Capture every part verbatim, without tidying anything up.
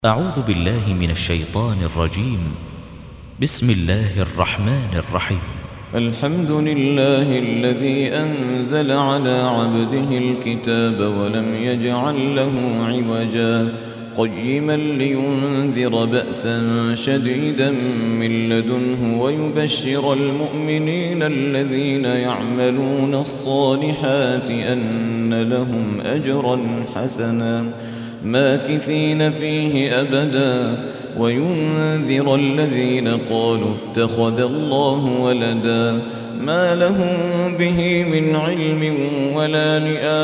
أعوذ بالله من الشيطان الرجيم. بسم الله الرحمن الرحيم. الحمد لله الذي أنزل على عبده الكتاب ولم يجعل له عوجا قيما لينذر بأسا شديدا من لدنه ويبشر المؤمنين الذين يعملون الصالحات أن لهم أجرا حسنا ماكثين فيه أبدا وينذر الذين قالوا اتخذ الله ولدا ما لهم به من علم ولا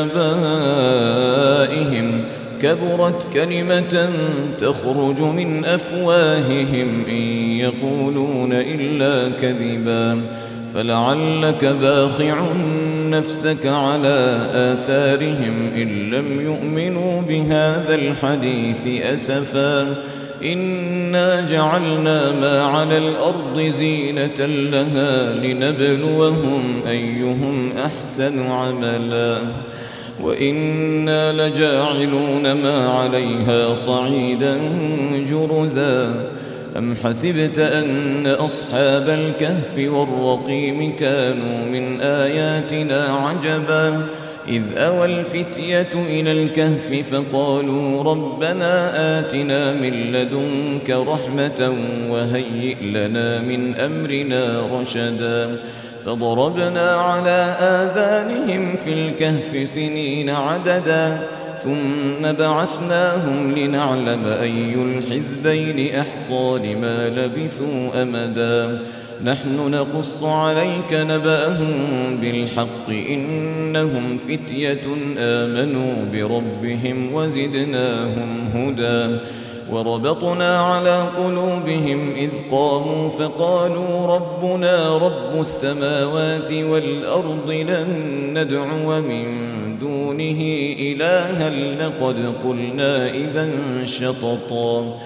لآبائهم كبرت كلمة تخرج من أفواههم إن يقولون إلا كذبا فلعلك باخع نفسك على آثارهم إن لم يؤمنوا بهذا الحديث أسفا إنا جعلنا ما على الأرض زينة لها لنبلوهم أيهم أحسن عملا وإنا لجاعلون ما عليها صعيدا جرزا أم حسبت أن أصحاب الكهف والرقيم كانوا من آياتنا عجبا إذ أوى الفتية إلى الكهف فقالوا ربنا آتنا من لدنك رحمة وهيئ لنا من أمرنا رشدا فضربنا على آذانهم في الكهف سنين عددا ثم بعثناهم لنعلم أي الحزبين أحصى لما لبثوا أمدا نحن نقص عليك نبأهم بالحق إنهم فتية آمنوا بربهم وزدناهم هدى وربطنا على قلوبهم إذ قاموا فقالوا ربنا رب السماوات والأرض لن ندعو من دونه إلها لقد قلنا إذا شططا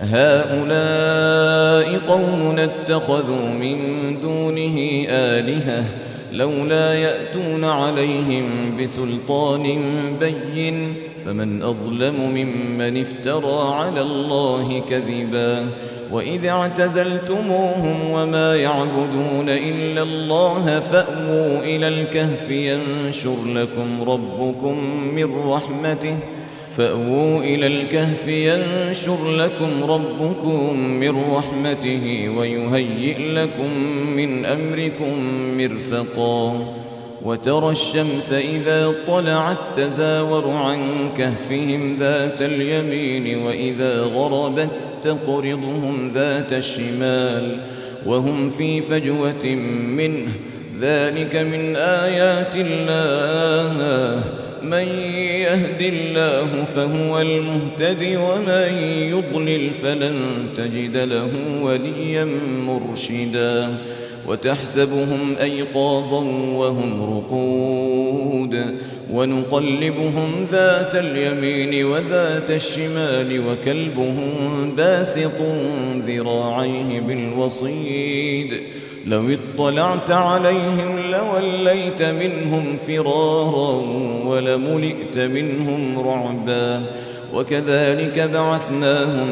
هؤلاء قومنا اتخذوا من دونه آلهة لولا يأتون عليهم بسلطان بين فمن أظلم ممن افترى على الله كذبا وإذ اعتزلتموهم وما يعبدون إلا الله فأووا إلى الكهف ينشر لكم ربكم من رحمته فأووا إلى الكهف ينشر لكم ربكم من رحمته ويهيئ لكم من أمركم مرفقا وترى الشمس إذا طلعت تزاور عن كهفهم ذات اليمين وإذا غربت تقرضهم ذات الشمال وهم في فجوة منه ذلك من آيات الله من يهد الله فهو المهتدي ومن يضلل فلن تجد له وليا مرشدا وتحسبهم أيقاظا وهم رقود ونقلبهم ذات اليمين وذات الشمال وكلبهم باسط ذراعيه بالوصيد لو اطلعت عليهم لوليت منهم فرارا ولملئت منهم رعبا وكذلك بعثناهم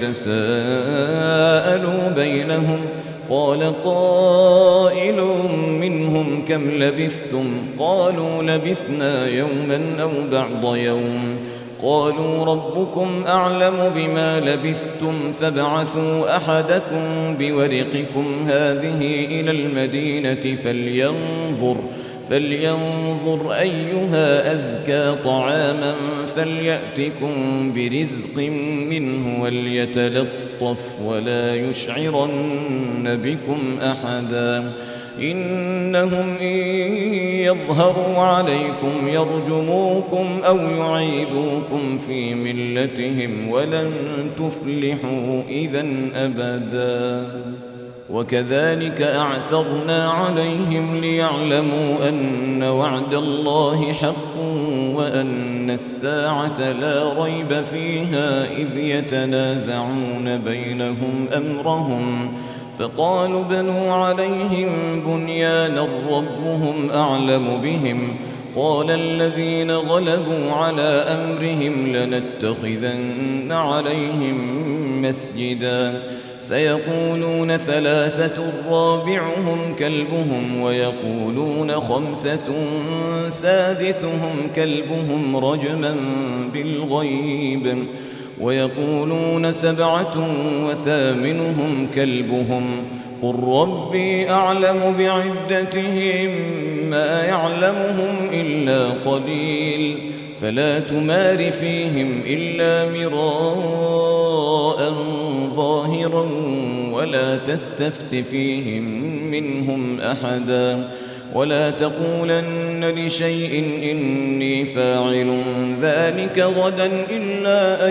ليتساءلوا بينهم قال قائل منهم كم لبثتم قالوا لبثنا يوما أو بعض يوم قالوا ربكم أعلم بما لبثتم فابعثوا أحدكم بورقكم هذه إلى المدينة فلينظر فلينظر أيها أزكى طعاما فليأتكم برزق منه وليتلطف ولا يشعرن بكم أحدا إنهم إن يظهروا عليكم يرجموكم أو يعيدوكم في ملتهم ولن تفلحوا إذا أبدا وكذلك أعثرنا عليهم ليعلموا أن وعد الله حق وأن الساعة لا ريب فيها إذ يتنازعون بينهم أمرهم فقالوا بنوا عليهم بنيانا ربهم أعلم بهم قال الذين غلبوا على أمرهم لنتخذن عليهم مسجدا سيقولون ثلاثة رابعهم كلبهم ويقولون خمسة سادسهم كلبهم رجما بالغيب ويقولون سبعة وثامنهم كلبهم قل ربي أعلم بعدتهم ما يعلمهم إلا قليل فلا تمار فيهم إلا مراء ظاهرا ولا تستفت فيهم منهم أحدا ولا تقولن لشيء إني فاعل ذلك غدا إلا أن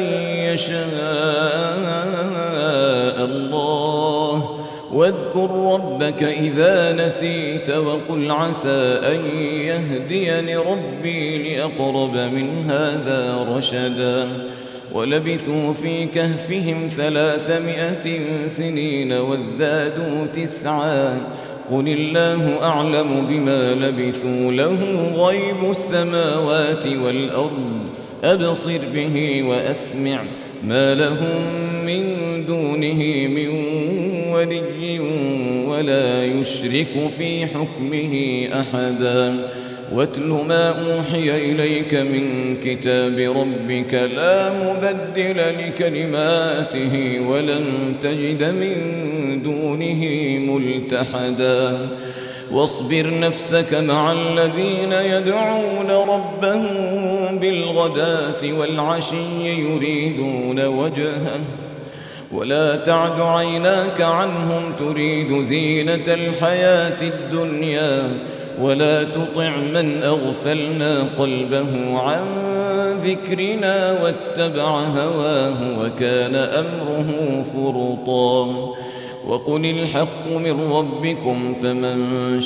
يشاء الله واذكر ربك إذا نسيت وقل عسى أن يهديني ربي لأقرب من هذا رشدا ولبثوا في كهفهم ثلاثمائة سنين وازدادوا تسعا قل الله أعلم بما لبثوا له غيب السماوات والأرض أبصر به وأسمع ما لهم من دونه من ولي ولا يشرك في حكمه أحدا واتل ما أوحي إليك من كتاب ربك لا مبدل لكلماته ولن تجد من دونه ملتحدا واصبر نفسك مع الذين يدعون ربهم بالغداة والعشي يريدون وجهه ولا تعد عيناك عنهم تريد زينة الحياة الدنيا ولا تطع من أغفلنا قلبه عن ذكرنا واتبع هواه وكان أمره فرطا وقل الحق من ربكم فمن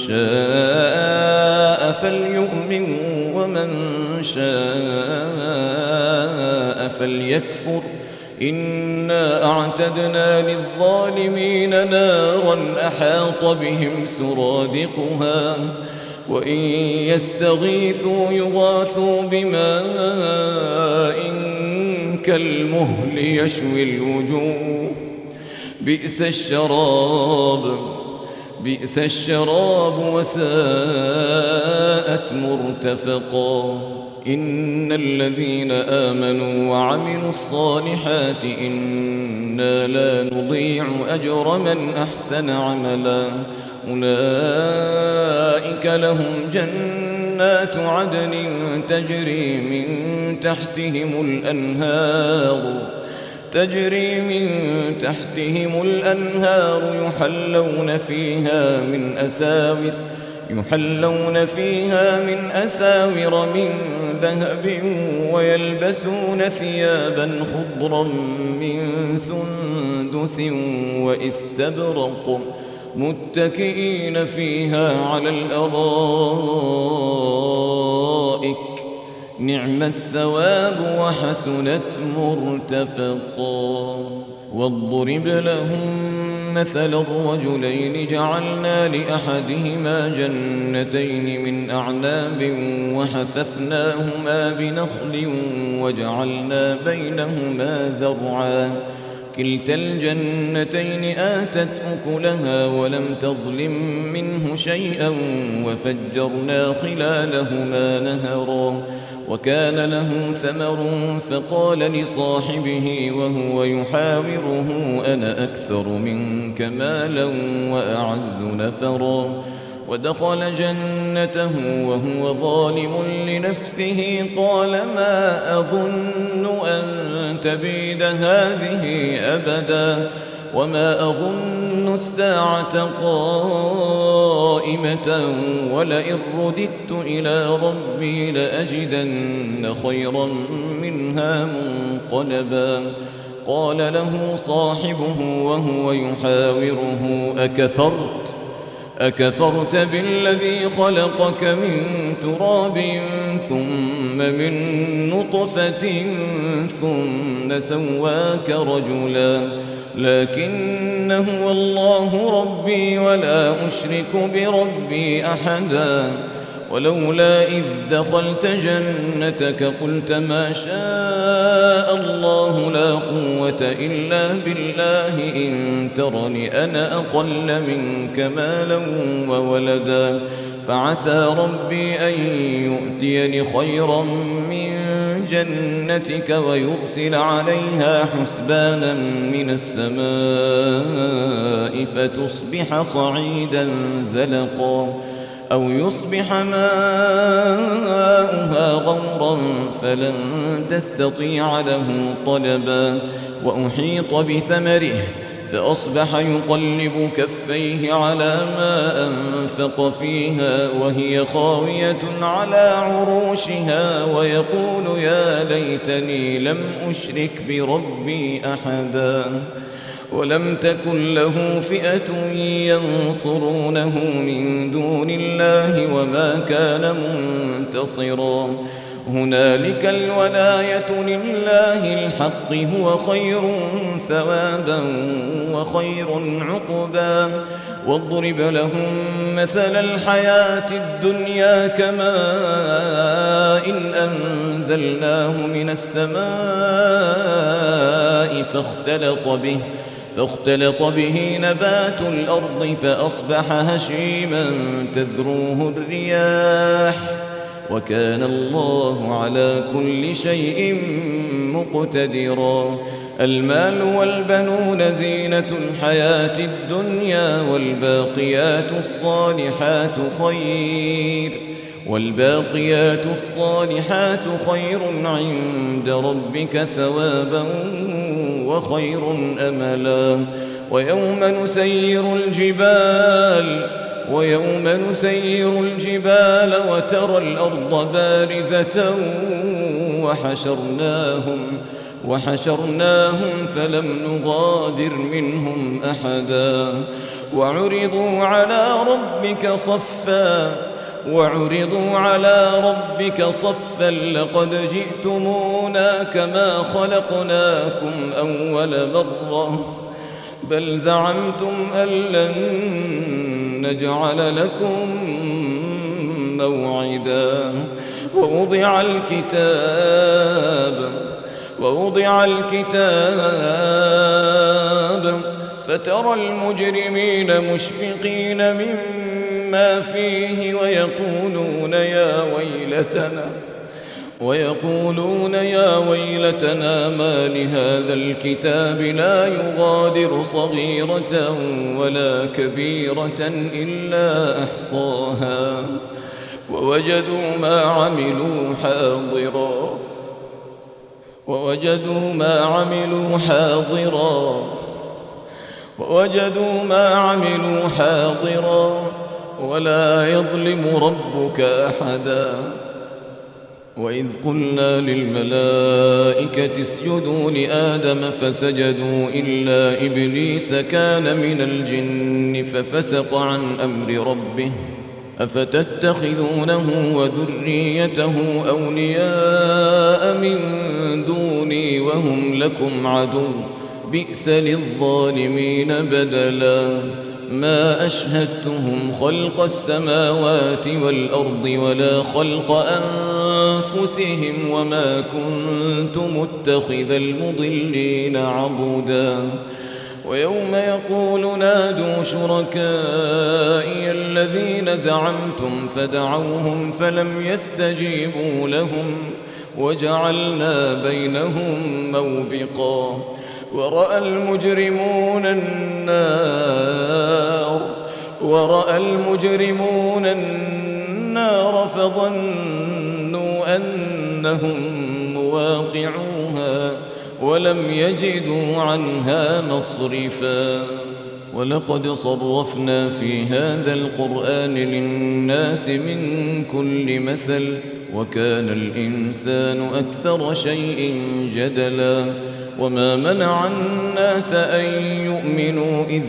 شاء فليؤمن ومن شاء فليكفر إنا أعتدنا للظالمين نارا أحاط بهم سرادقها وإن يستغيثوا يغاثوا بماء كالمهل يشوي الوجوه بئس الشراب بئس الشراب وساءت مرتفقا إن الذين آمنوا وعملوا الصالحات إنا لا نضيع أجر من أحسن عملا أولئك لهم جنات عدن تجري من تحتهم الأنهار تجري من تحتهم الأنهار يحلون فيها من أساور يحلون فيها من أساور من ذهب ويلبسون ثيابا خضرا من سندس واستبرق متكئين فيها على الأرائك نعم الثواب وحسنت مرتفقا واضرب لهم مثل الرجلين جعلنا لأحدهما جنتين من أعناب وحففناهما بنخل وجعلنا بينهما زرعا كلتا الجنتين آتت أكلها ولم تظلم منه شيئا وفجرنا خلالهما نهرا وكان له ثمر فقال لصاحبه وهو يحاوره أنا أكثر منك مالا وأعز نفرا ودخل جنته وهو ظالم لنفسه قال ما أظن أن تبيد هذه أبدا وما أظن الساعة قائمة ولئن رددت إلى ربي لأجدن خيرا منها منقلبا قال له صاحبه وهو يحاوره أكفرت أكفرت بالذي خلقك من تراب ثم من نطفة ثم سواك رجلا لكن هو الله ربي ولا أشرك بربي أحدا ولولا إذ دخلت جنتك قلت ما شاء الله لا قوة إلا بالله إن ترني أنا أقل منك مالا وولدا فعسى ربي أن يؤتيني خيرا من جنتك ويرسل عليها حسبانا من السماء فتصبح صعيدا زلقا أو يصبح ماؤها غورا فلن تستطيع له طلبا وأحيط بثمره فأصبح يقلب كفيه على ما أنفق فيها وهي خاوية على عروشها ويقول يا ليتني لم أشرك بربي أحدا ولم تكن له فئة ينصرونه من دون الله وما كان منتصرا هنالك الولاية لله الحق هو خير ثوابا وخير عقبا واضرب لهم مثل الحياة الدنيا كماء إن أنزلناه من السماء فاختلط به فاختلط به نبات الأرض فأصبح هشيما تذروه الرياح وكان الله على كل شيء مقتدرا المال والبنون زينة الحياة الدنيا والباقيات الصالحات خير والباقيات الصالحات خير عند ربك ثوابا وخير أملا ويوم نسير الجبال ويوم نسير الجبال وترى الأرض بارزة وحشرناهم وحشرناهم فلم نغادر منهم أحدا وعرضوا على ربك صفا وعرضوا على ربك صفا لقد جئتمونا كما خلقناكم أول مرة بل زعمتم أن لن نجعل لكم موعدا ووضع الكتاب ووضع الكتاب فترى المجرمين مشفقين مما فيه ويقولون يا ويلتنا ويقولون يا ويلتنا ما لهذا الكتاب لا يغادر صغيرة ولا كبيرة إلا أحصاها ووجدوا ما عملوا حاضرا ووجدوا ما عملوا حاضرا ووجدوا ما عملوا حاضرا ولا يظلم ربك أحدا وإذ قلنا للملائكة اسجدوا لآدم فسجدوا إلا إبليس كان من الجن ففسق عن أمر ربه أفتتخذونه وذريته أولياء من دوني وهم لكم عدو بئس للظالمين بدلا ما أشهدتهم خلق السماوات والأرض ولا خلق أنفسهم وما كنت متخذ المضلين عضدا ويوم يقول نادوا شركائي الذين زعمتم فدعوهم فلم يستجيبوا لهم وجعلنا بينهم موبقا ورأى المجرمون النار ورأى المجرمون النار فظنوا أنهم مواقعوها ولم يجدوا عنها مصرفا ولقد صرفنا في هذا القرآن للناس من كل مثل وكان الإنسان أكثر شيء جدلا وما منع الناس أن يؤمنوا إذ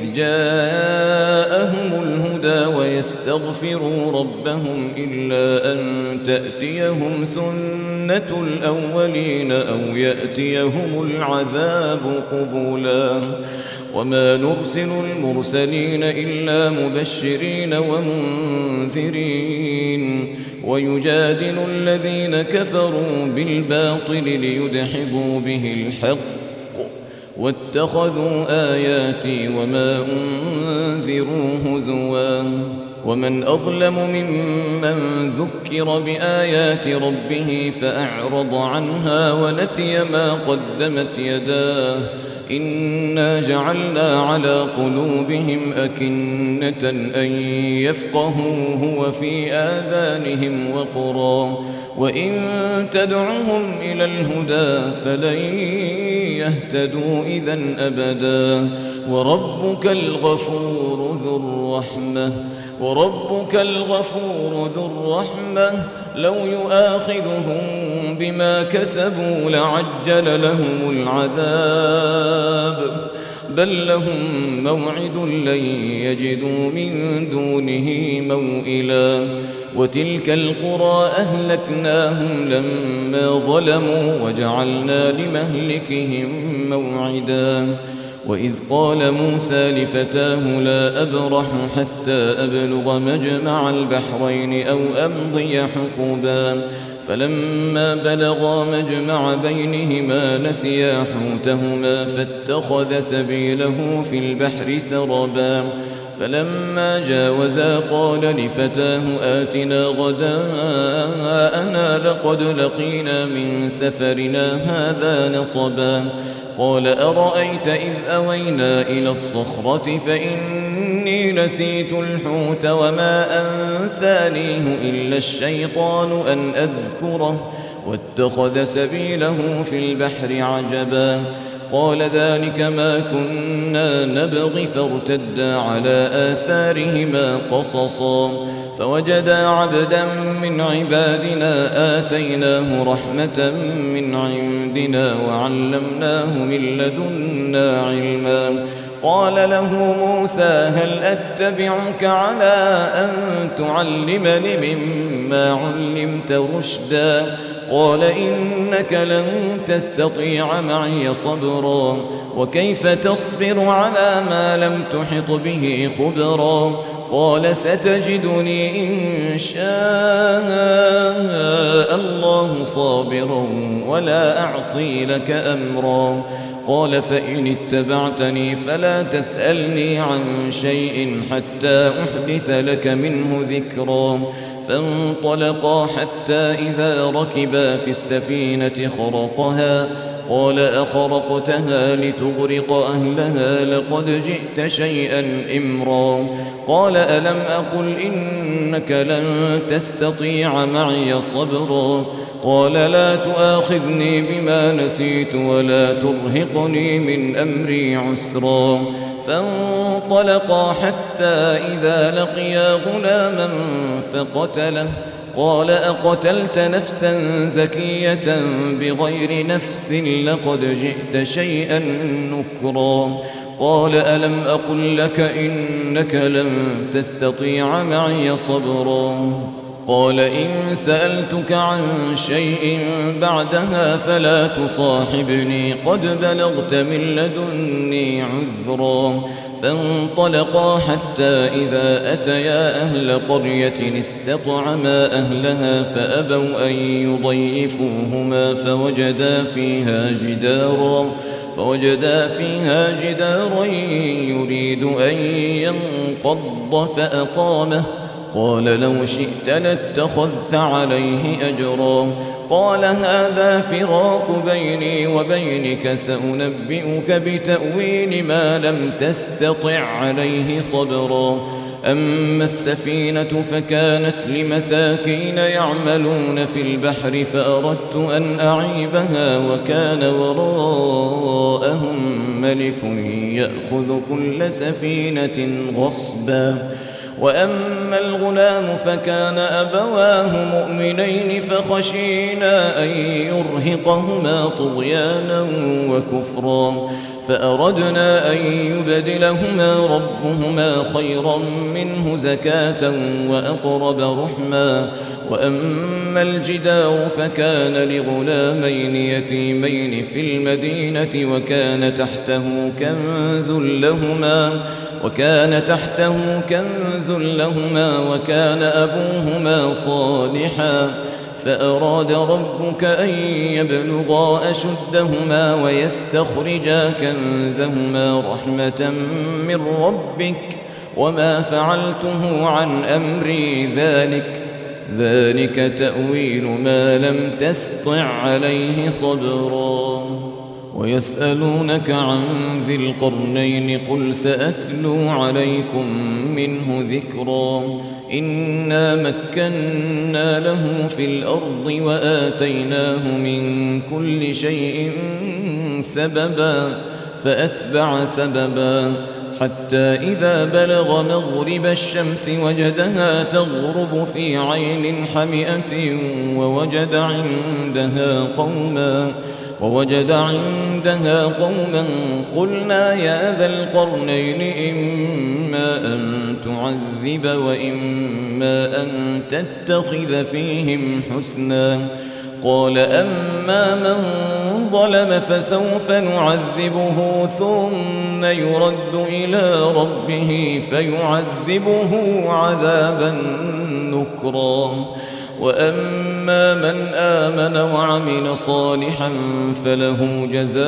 جاءهم الهدى ويستغفروا ربهم إلا أن تأتيهم سنة سنة الأولين أو يأتيهم العذاب قبلا وما نرسل المرسلين إلا مبشرين ومنذرين ويجادل الذين كفروا بالباطل ليدحضوا به الحق واتخذوا آياتي وما أنذروا هزوا ومن أظلم ممن ذكر بآيات ربه فأعرض عنها ونسي ما قدمت يداه إنا جعلنا على قلوبهم أكنة أن يفقهوه وفي آذانهم وقرا وإن تدعهم إلى الهدى فلن يهتدوا إذن أبدا وربك الغفور ذو الرحمة وربك الغفور ذو الرحمة لو يؤاخذهم بما كسبوا لعجل لهم العذاب بل لهم موعد لن يجدوا من دونه موئلا وتلك القرى أهلكناهم لما ظلموا وجعلنا لمهلكهم موعدا وإذ قال موسى لفتاه لا أبرح حتى أبلغ مجمع البحرين أو أمضي حقبا فلما بلغا مجمع بينهما نسيا حوتهما فاتخذ سبيله في البحر سربا فلما جاوزا قال لفتاه آتنا غداءنا لقد لقينا من سفرنا هذا نصبا قال أرأيت إذ أوينا إلى الصخرة فإني نسيت الحوت وما أنسانيه إلا الشيطان أن أذكره واتخذ سبيله في البحر عجبا قال ذلك ما كنا نبغي فارتدا على آثارهما قصصا فوجدا عبدا من عبادنا آتيناه رحمة من عندنا وعلمناه من لدنا علما قال له موسى هل أتبعك على أن تعلمني مما علمت رشدا قال إنك لن تستطيع معي صبرا وكيف تصبر على ما لم تحط به خبرا قال ستجدني إن شاء الله صابرا ولا أعصي لك أمرا قال فإن اتبعتني فلا تسألني عن شيء حتى أحدث لك منه ذكرا فانطلقا حتى إذا ركبا في السفينة خرقها قال أخرقتها لتغرق أهلها لقد جئت شيئا إمرا قال ألم أقل إنك لن تستطيع معي صبرا قال لا تؤاخذني بما نسيت ولا ترهقني من أمري عسرا فانطلقا حتى إذا لقيا غلاما فقتله قال أقتلت نفسا زكية بغير نفس لقد جئت شيئا نكرا قال ألم أقل لك إنك لن تستطيع معي صبرا قال إن سألتك عن شيء بعدها فلا تصاحبني قد بلغت من لدني عذرا فانطلقا حتى إذا أتيا أهل قرية استطعما أهلها فأبوا أن يضيفوهما فوجدا فيها جدارا فوجدا فيها جدارا يريد أن ينقض فأقامه قال لو شئت لاتخذت عليه أجرا قال هذا فراق بيني وبينك سأنبئك بتأويل ما لم تستطع عليه صبرا أما السفينة فكانت لمساكين يعملون في البحر فأردت أن أعيبها وكان وراءهم ملك يأخذ كل سفينة غصبا وأما الغلام فكان أبواه مؤمنين فخشينا أن يرهقهما طغيانا وكفرا فأردنا أن يبدلهما ربهما خيرا منه زكاة وأقرب رحما وأما الجدار فكان لغلامين يتيمين في المدينة وكان تحته كنز لهما وكان تحته كنز لهما وكان أبوهما صالحا فأراد ربك أن يبلغا أشدهما ويستخرجا كنزهما رحمة من ربك وما فعلته عن أمري ذلك ذلك تأويل ما لم تسطع عليه صبرا ويسألونك عن ذي القرنين قل سأتلو عليكم منه ذكرا إنا مكنا له في الأرض وآتيناه من كل شيء سببا فأتبع سببا حتى إذا بلغ مغرب الشمس وجدها تغرب في عين حمئة ووجد عندها قوما ووجد عندها قوما قلنا يا ذا القرنين إما أن تعذب وإما أن تتخذ فيهم حسنا قال أما من ظلم فسوف نعذبه ثم يرد إلى ربه فيعذبه عذابا نكرا وأما من آمن وعمل صالحا فله جزاء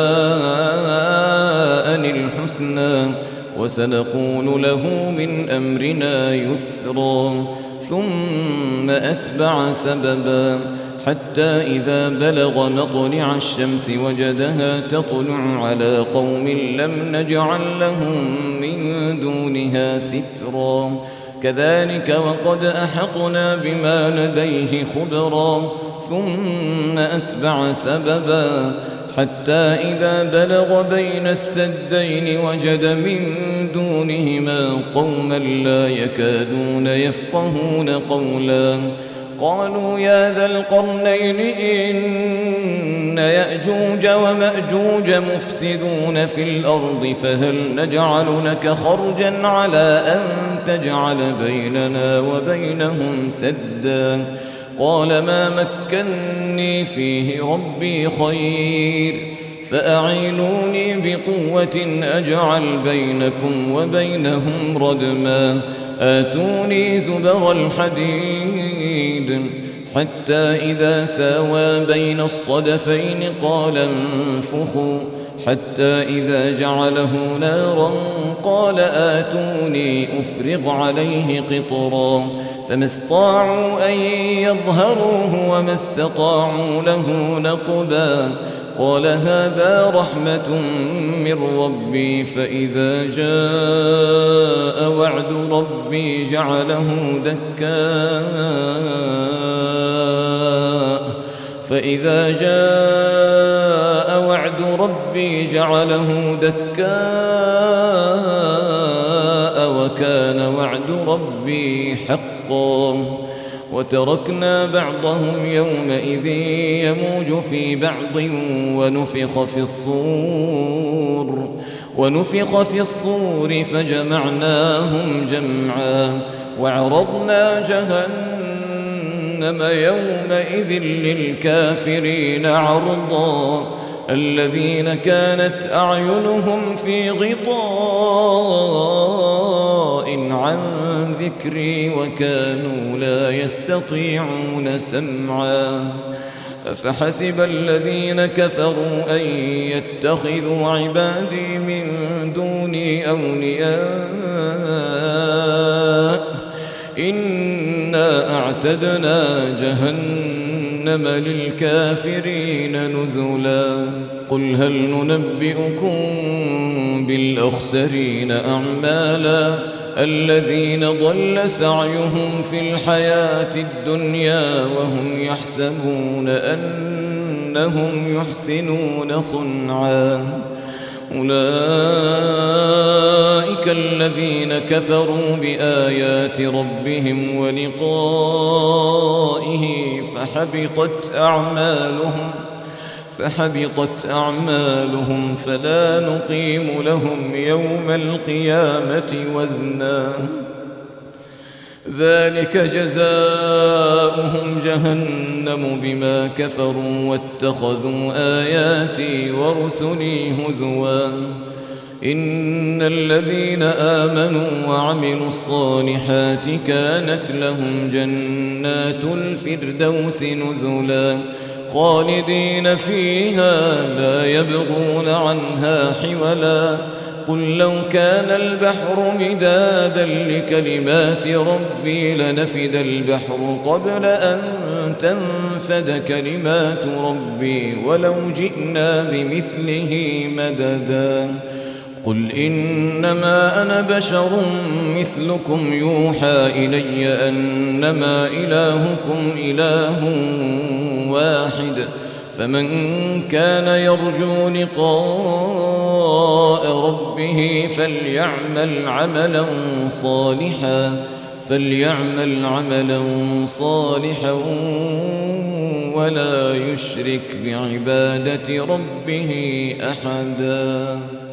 الحسنى وسنقول له من أمرنا يسرا ثم أتبع سببا حتى إذا بلغ مطلع الشمس وجدها تطلع على قوم لم نجعل لهم من دونها سترا كذلك وقد أحطنا بما لديه خبرا ثم أتبع سببا حتى إذا بلغ بين السدين وجد من دونهما قوما لا يكادون يفقهون قولا قالوا يا ذا القرنين إن يأجوج ومأجوج مفسدون في الأرض فهل نجعل لك خرجا على أن تجعل بيننا وبينهم سدا قال ما مكني فيه ربي خير فأعينوني بقوة أجعل بينكم وبينهم ردما آتوني زبر الحديد حتى إذا ساوى بين الصدفين قال انفخوا حتى إذا جعله نارا قال آتوني أفرغ عليه قطرا فما استطاعوا أن يظهروه وما استطاعوا له نقبا قال هذا رحمة من ربي فإذا جاء وعد ربي جعله دكاء فإذا جاء وعد ربي جعله دكاء وكان وعد ربي حقا وتركنا بعضهم يومئذ يموج في بعض ونفخ في الصور ونفخ في الصور فجمعناهم جمعا وعرضنا جهنم يومئذ للكافرين عرضا الذين كانت أعينهم في غطاء عن ذكري وكانوا لا يستطيعون سمعا أفحسب الذين كفروا أن يتخذوا عبادي من دوني أولياء إنا أعتدنا جهنم للكافرين نزلا قل هل ننبئكم بالأخسرين أعمالا الذين ضل سعيهم في الحياة الدنيا وهم يحسبون أنهم يحسنون صنعا أولئك الذين كفروا بآيات ربهم ولقائه فحبطت أعمالهم فحبطت أعمالهم فلا نقيم لهم يوم القيامة وزنا ذلك جزاؤهم جهنم بما كفروا واتخذوا آياتي ورسلي هزوا إن الذين آمنوا وعملوا الصالحات كانت لهم جنات الفردوس نزلا خالدين فيها لا يبغون عنها حولا قل لو كان البحر مدادا لكلمات ربي لنفد البحر قبل أن تنفد كلمات ربي ولو جئنا بمثله مددا قل إنما أنا بشر مثلكم يوحى إلي أنما إلهكم إله واحد فمن كان يرجو لقاء ربه فليعمل عملا صالحا فليعمل عملا صالحا ولا يشرك بعبادة ربه أحدا.